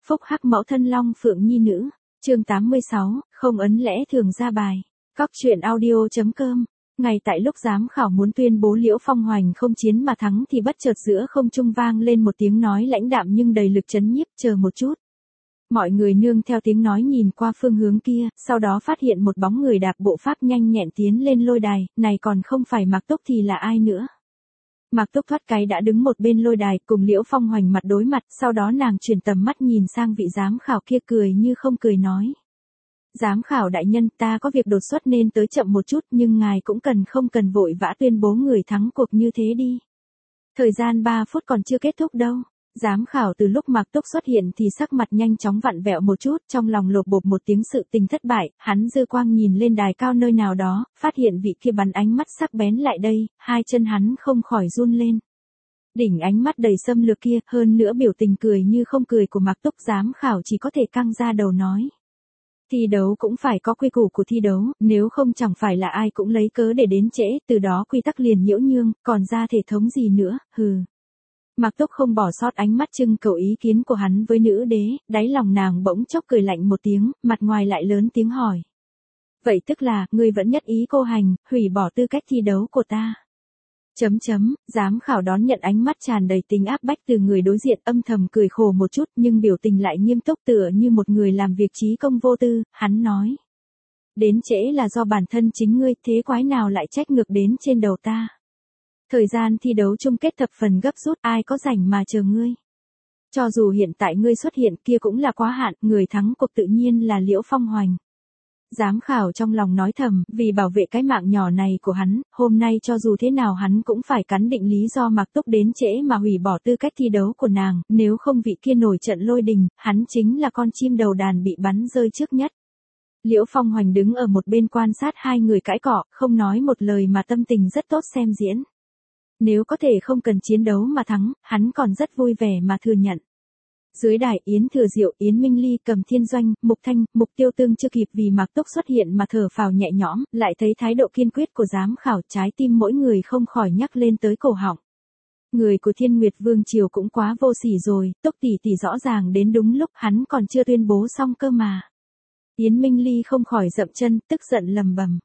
Phúc hắc mẫu thân Long Phượng nhi nữ. Chương 86, không ấn lẽ thường ra bài. Cóc truyện audio.com. Ngay tại lúc giám khảo muốn tuyên bố Liễu Phong Hoành không chiến mà thắng thì bất chợt giữa không trung vang lên một tiếng nói lãnh đạm nhưng đầy lực chấn nhiếp, chờ một chút. Mọi người nương theo tiếng nói nhìn qua phương hướng kia, sau đó phát hiện một bóng người đạp bộ pháp nhanh nhẹn tiến lên lôi đài, này còn không phải Mạc Túc thì là ai nữa. Mạc Túc thoát cái đã đứng một bên lôi đài cùng Liễu Phong Hoành mặt đối mặt, sau đó nàng chuyển tầm mắt nhìn sang vị giám khảo kia cười như không cười nói. Giám khảo đại nhân, ta có việc đột xuất nên tới chậm một chút nhưng ngài cũng không cần vội vã tuyên bố người thắng cuộc như thế đi. Thời gian 3 phút còn chưa kết thúc đâu. Giám khảo từ lúc Mạc Túc xuất hiện thì sắc mặt nhanh chóng vặn vẹo một chút, trong lòng lột bột một tiếng sự tình thất bại, hắn dư quang nhìn lên đài cao nơi nào đó, phát hiện vị kia bắn ánh mắt sắc bén lại đây, hai chân hắn không khỏi run lên. Đỉnh ánh mắt đầy xâm lược kia, hơn nữa biểu tình cười như không cười của Mạc Túc, giám khảo chỉ có thể căng ra đầu nói. Thi đấu cũng phải có quy củ của thi đấu, nếu không chẳng phải là ai cũng lấy cớ để đến trễ, từ đó quy tắc liền nhiễu nhương, còn ra thể thống gì nữa, hừ. Mạc Túc không bỏ sót ánh mắt trưng cầu ý kiến của hắn với nữ đế, đáy lòng nàng bỗng chốc cười lạnh một tiếng, mặt ngoài lại lớn tiếng hỏi. Vậy tức là, ngươi vẫn nhất ý cô hành, hủy bỏ tư cách thi đấu của ta. Giám khảo đón nhận ánh mắt tràn đầy tính áp bách từ người đối diện, âm thầm cười khổ một chút nhưng biểu tình lại nghiêm túc tựa như một người làm việc chí công vô tư, hắn nói. Đến trễ là do bản thân chính ngươi, thế quái nào lại trách ngược đến trên đầu ta. Thời gian thi đấu chung kết thập phần gấp rút, ai có rảnh mà chờ ngươi. Cho dù hiện tại ngươi xuất hiện kia cũng là quá hạn, người thắng cuộc tự nhiên là Liễu Phong Hoành. Giám khảo trong lòng nói thầm, vì bảo vệ cái mạng nhỏ này của hắn, hôm nay cho dù thế nào hắn cũng phải cắn định lý do Mạc Túc đến trễ mà hủy bỏ tư cách thi đấu của nàng, nếu không vị kia nổi trận lôi đình, hắn chính là con chim đầu đàn bị bắn rơi trước nhất. Liễu Phong Hoành đứng ở một bên quan sát hai người cãi cọ, không nói một lời mà tâm tình rất tốt xem diễn. Nếu có thể không cần chiến đấu mà thắng, hắn còn rất vui vẻ mà thừa nhận. Dưới đài Yến Thừa Diệu, Yến Minh Ly, Cầm Thiên Doanh, Mục Thanh, Mục Tiêu Tương chưa kịp vì Mạc Túc xuất hiện mà thở phào nhẹ nhõm, lại thấy thái độ kiên quyết của giám khảo, trái tim mỗi người không khỏi nhắc lên tới cổ họng. Người của Thiên Nguyệt Vương Triều cũng quá vô sỉ rồi, Túc tỷ tỷ rõ ràng đến đúng lúc hắn còn chưa tuyên bố xong cơ mà. Yến Minh Ly không khỏi dậm chân, tức giận lầm bầm.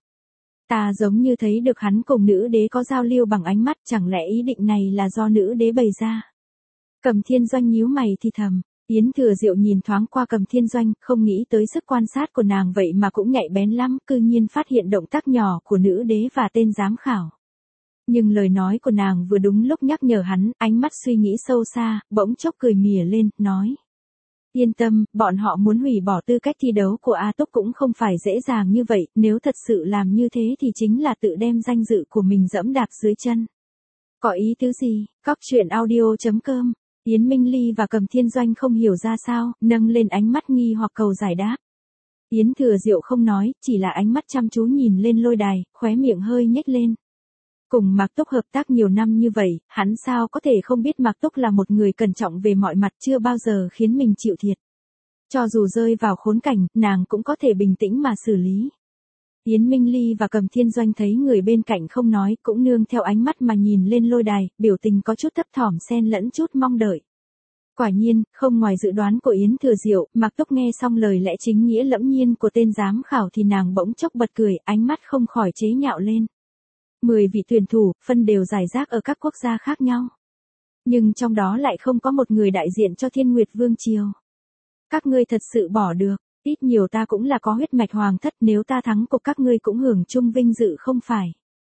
Ta giống như thấy được hắn cùng nữ đế có giao lưu bằng ánh mắt, chẳng lẽ ý định này là do nữ đế bày ra. Cầm Thiên Doanh nhíu mày thì thầm, Yến Thừa Diệu nhìn thoáng qua Cầm Thiên Doanh, không nghĩ tới sức quan sát của nàng vậy mà cũng nhạy bén lắm, cư nhiên phát hiện động tác nhỏ của nữ đế và tên giám khảo. Nhưng lời nói của nàng vừa đúng lúc nhắc nhở hắn, ánh mắt suy nghĩ sâu xa, bỗng chốc cười mỉa lên, nói. Yên tâm, bọn họ muốn hủy bỏ tư cách thi đấu của A Túc cũng không phải dễ dàng như vậy, nếu thật sự làm như thế thì chính là tự đem danh dự của mình dẫm đạp dưới chân. Có ý tứ gì? Cóc truyện audio.com. Yến Minh Ly và Cầm Thiên Doanh không hiểu ra sao, nâng lên ánh mắt nghi hoặc cầu giải đáp. Yến Thừa Diệu không nói, chỉ là ánh mắt chăm chú nhìn lên lôi đài, khóe miệng hơi nhếch lên. Cùng Mạc Túc hợp tác nhiều năm như vậy, hắn sao có thể không biết Mạc Túc là một người cẩn trọng về mọi mặt, chưa bao giờ khiến mình chịu thiệt. Cho dù rơi vào khốn cảnh, nàng cũng có thể bình tĩnh mà xử lý. Yến Minh Ly và Cầm Thiên Doanh thấy người bên cạnh không nói, cũng nương theo ánh mắt mà nhìn lên lôi đài, biểu tình có chút thấp thỏm xen lẫn chút mong đợi. Quả nhiên, không ngoài dự đoán của Yến Thừa Diệu, Mạc Túc nghe xong lời lẽ chính nghĩa lẫm nhiên của tên giám khảo thì nàng bỗng chốc bật cười, ánh mắt không khỏi chế nhạo lên. 10 vị tuyển thủ, phân đều rải rác ở các quốc gia khác nhau. Nhưng trong đó lại không có một người đại diện cho Thiên Nguyệt Vương Triều. Các ngươi thật sự bỏ được, ít nhiều ta cũng là có huyết mạch hoàng thất, nếu ta thắng cuộc các ngươi cũng hưởng chung vinh dự không phải.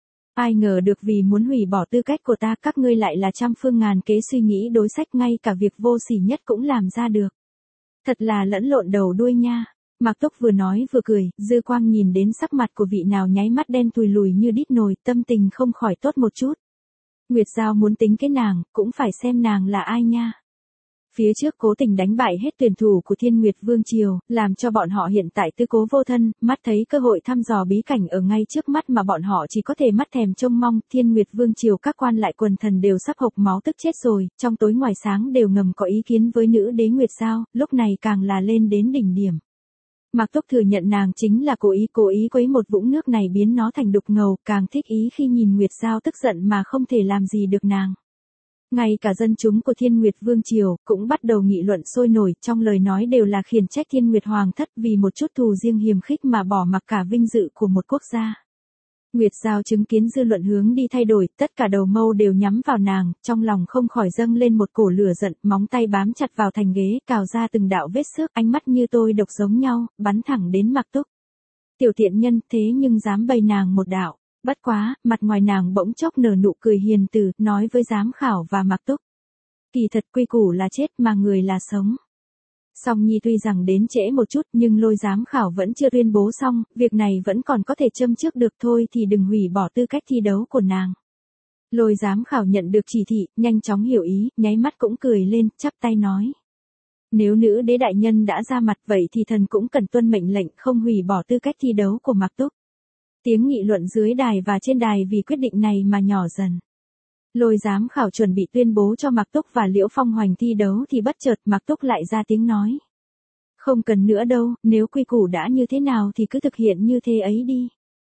Ai ngờ được vì muốn hủy bỏ tư cách của ta các ngươi lại là trăm phương ngàn kế suy nghĩ đối sách, ngay cả việc vô sỉ nhất cũng làm ra được. Thật là lẫn lộn đầu đuôi nha. Mạc Túc vừa nói vừa cười, dư quang nhìn đến sắc mặt của vị nào nháy mắt đen tùi lùi như đít nồi, tâm tình không khỏi tốt một chút. Nguyệt Giao muốn tính cái nàng, cũng phải xem nàng là ai nha. Phía trước cố tình đánh bại hết tuyển thủ của Thiên Nguyệt Vương Triều, làm cho bọn họ hiện tại tư cố vô thân, mắt thấy cơ hội thăm dò bí cảnh ở ngay trước mắt mà bọn họ chỉ có thể mắt thèm trông mong. Thiên Nguyệt Vương Triều các quan lại quần thần đều sắp hộc máu tức chết rồi, trong tối ngoài sáng đều ngầm có ý kiến với nữ đế Nguyệt Giao, lúc này càng là lên đến đỉnh điểm. Mạc Túc thừa nhận nàng chính là cố ý quấy một vũng nước này biến nó thành đục ngầu, càng thích ý khi nhìn Nguyệt Giao tức giận mà không thể làm gì được nàng. Ngay cả dân chúng của Thiên Nguyệt Vương Triều cũng bắt đầu nghị luận sôi nổi, trong lời nói đều là khiển trách Thiên Nguyệt Hoàng thất vì một chút thù riêng hiềm khích mà bỏ mặc cả vinh dự của một quốc gia. Nguyệt Giao chứng kiến dư luận hướng đi thay đổi, tất cả đầu mâu đều nhắm vào nàng, trong lòng không khỏi dâng lên một cổ lửa giận, móng tay bám chặt vào thành ghế, cào ra từng đạo vết xước, ánh mắt như tôi độc giống nhau, bắn thẳng đến Mạc Túc. Tiểu tiện nhân thế nhưng dám bày nàng một đạo. Bất quá, mặt ngoài nàng bỗng chốc nở nụ cười hiền từ, nói với giám khảo và Mạc Túc. Kỳ thật quy củ là chết mà người là sống. Song Nhi tuy rằng đến trễ một chút nhưng Lôi giám khảo vẫn chưa tuyên bố xong, việc này vẫn còn có thể châm trước được thôi thì đừng hủy bỏ tư cách thi đấu của nàng. Lôi giám khảo nhận được chỉ thị, nhanh chóng hiểu ý, nháy mắt cũng cười lên, chắp tay nói. Nếu nữ đế đại nhân đã ra mặt vậy thì thần cũng cần tuân mệnh lệnh không hủy bỏ tư cách thi đấu của Mạc Túc. Tiếng nghị luận dưới đài và trên đài vì quyết định này mà nhỏ dần. Lôi giám khảo chuẩn bị tuyên bố cho Mạc Túc và Liễu Phong Hoành thi đấu thì bất chợt Mạc Túc lại ra tiếng nói. Không cần nữa đâu, nếu quy củ đã như thế nào thì cứ thực hiện như thế ấy đi.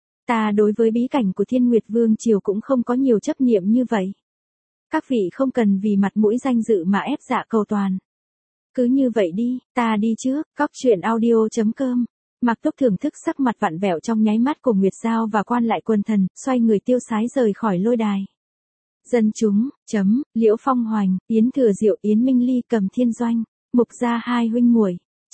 Ta đối với bí cảnh của Thiên Nguyệt Vương Triều cũng không có nhiều chấp niệm như vậy. Các vị không cần vì mặt mũi danh dự mà ép dạ cầu toàn. Cứ như vậy đi, ta đi trước, cóc.audio.com. Mạc Túc thưởng thức sắc mặt vặn vẹo trong nháy mắt của Nguyệt Giao và quan lại quần thần, xoay người tiêu sái rời khỏi lôi đài. Dân chúng, Liễu Phong Hoành, Yến Thừa Diệu, Yến Minh Ly, Cầm Thiên Doanh, Mục Gia hai huynh muội,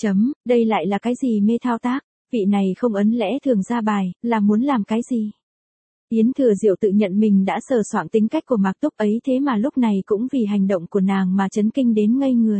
đây lại là cái gì mê thao tác, vị này không ấn lẽ thường ra bài, là muốn làm cái gì? Yến Thừa Diệu tự nhận mình đã sờ soạng tính cách của Mạc Túc ấy thế mà lúc này cũng vì hành động của nàng mà chấn kinh đến ngây người.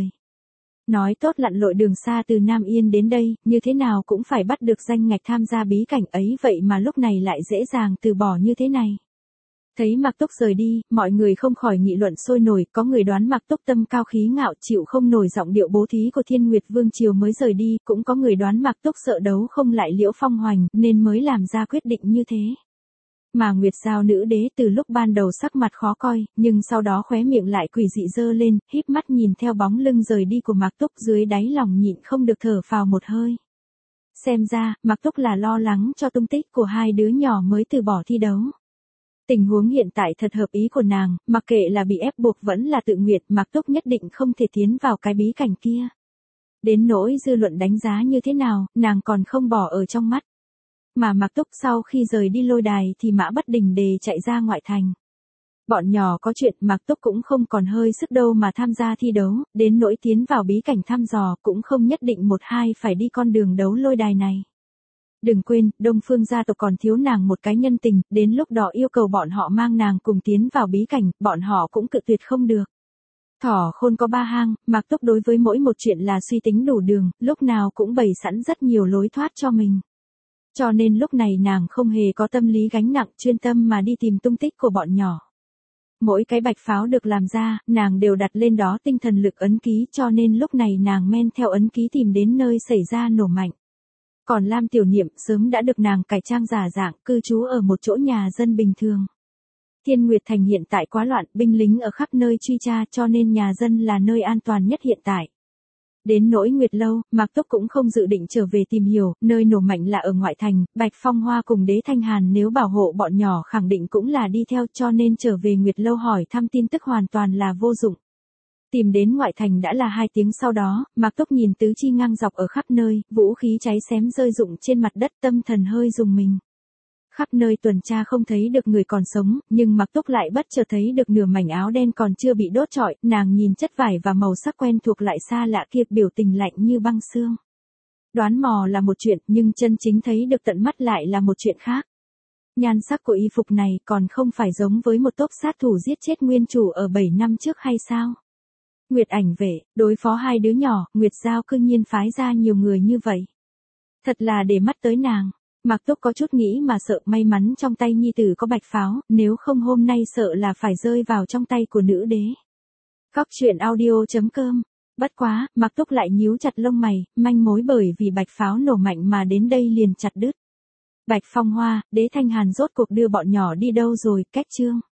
Nói tốt lặn lội đường xa từ Nam Yên đến đây, như thế nào cũng phải bắt được danh ngạch tham gia bí cảnh ấy vậy mà lúc này lại dễ dàng từ bỏ như thế này. Thấy Mạc Túc rời đi, mọi người không khỏi nghị luận sôi nổi, có người đoán Mạc Túc tâm cao khí ngạo chịu không nổi giọng điệu bố thí của Thiên Nguyệt Vương Triều mới rời đi, cũng có người đoán Mạc Túc sợ đấu không lại Liễu Phong Hoành nên mới làm ra quyết định như thế. Mà Nguyệt Giao nữ đế từ lúc ban đầu sắc mặt khó coi, nhưng sau đó khóe miệng lại quỷ dị dơ lên, híp mắt nhìn theo bóng lưng rời đi của Mạc Túc dưới đáy lòng nhịn không được thở phào một hơi. Xem ra, Mạc Túc là lo lắng cho tung tích của hai đứa nhỏ mới từ bỏ thi đấu. Tình huống hiện tại thật hợp ý của nàng, mặc kệ là bị ép buộc vẫn là tự nguyện, Mạc Túc nhất định không thể tiến vào cái bí cảnh kia. Đến nỗi dư luận đánh giá như thế nào, nàng còn không bỏ ở trong mắt. Mà Mạc Túc sau khi rời đi lôi đài thì Mã Bất Đình Đề chạy ra ngoại thành. Bọn nhỏ có chuyện Mạc Túc cũng không còn hơi sức đâu mà tham gia thi đấu, đến nỗi tiến vào bí cảnh thăm dò cũng không nhất định một hai phải đi con đường đấu lôi đài này. Đừng quên, Đông Phương gia tộc còn thiếu nàng một cái nhân tình, đến lúc đó yêu cầu bọn họ mang nàng cùng tiến vào bí cảnh, bọn họ cũng cự tuyệt không được. Thỏ khôn có ba hang, Mạc Túc đối với mỗi một chuyện là suy tính đủ đường, lúc nào cũng bày sẵn rất nhiều lối thoát cho mình. Cho nên lúc này nàng không hề có tâm lý gánh nặng chuyên tâm mà đi tìm tung tích của bọn nhỏ. Mỗi cái bạch pháo được làm ra, nàng đều đặt lên đó tinh thần lực ấn ký cho nên lúc này nàng men theo ấn ký tìm đến nơi xảy ra nổ mạnh. Còn Lam Tiểu Niệm sớm đã được nàng cải trang giả dạng cư trú ở một chỗ nhà dân bình thường. Thiên Nguyệt Thành hiện tại quá loạn, binh lính ở khắp nơi truy tra cho nên nhà dân là nơi an toàn nhất hiện tại. Đến nỗi Nguyệt Lâu, Mạc Túc cũng không dự định trở về tìm hiểu, nơi nổ mạnh là ở ngoại thành, Bạch Phong Hoa cùng Đế Thanh Hàn nếu bảo hộ bọn nhỏ khẳng định cũng là đi theo cho nên trở về Nguyệt Lâu hỏi thăm tin tức hoàn toàn là vô dụng. Tìm đến ngoại thành đã là 2 tiếng sau đó, Mạc Túc nhìn tứ chi ngang dọc ở khắp nơi, vũ khí cháy xém rơi rụng trên mặt đất tâm thần hơi rùng mình. Khắp nơi tuần tra không thấy được người còn sống, nhưng Mạc Túc lại bất chợt thấy được nửa mảnh áo đen còn chưa bị đốt trọi, nàng nhìn chất vải và màu sắc quen thuộc lại xa lạ kia biểu tình lạnh như băng xương. Đoán mò là một chuyện nhưng chân chính thấy được tận mắt lại là một chuyện khác. Nhan sắc của y phục này còn không phải giống với một tốp sát thủ giết chết nguyên chủ ở 7 năm trước hay sao? Nguyệt Ảnh Vệ, đối phó hai đứa nhỏ, Nguyệt Giao cư nhiên phái ra nhiều người như vậy. Thật là để mắt tới nàng. Mạc Túc có chút nghĩ mà sợ may mắn trong tay nhi tử có bạch pháo, nếu không hôm nay sợ là phải rơi vào trong tay của nữ đế. Cóc.audio.com. Bất quá, Mạc Túc lại nhíu chặt lông mày, manh mối bởi vì bạch pháo nổ mạnh mà đến đây liền chặt đứt. Bạch Phong Hoa, Đế Thanh Hàn rốt cuộc đưa bọn nhỏ đi đâu rồi, cách chương.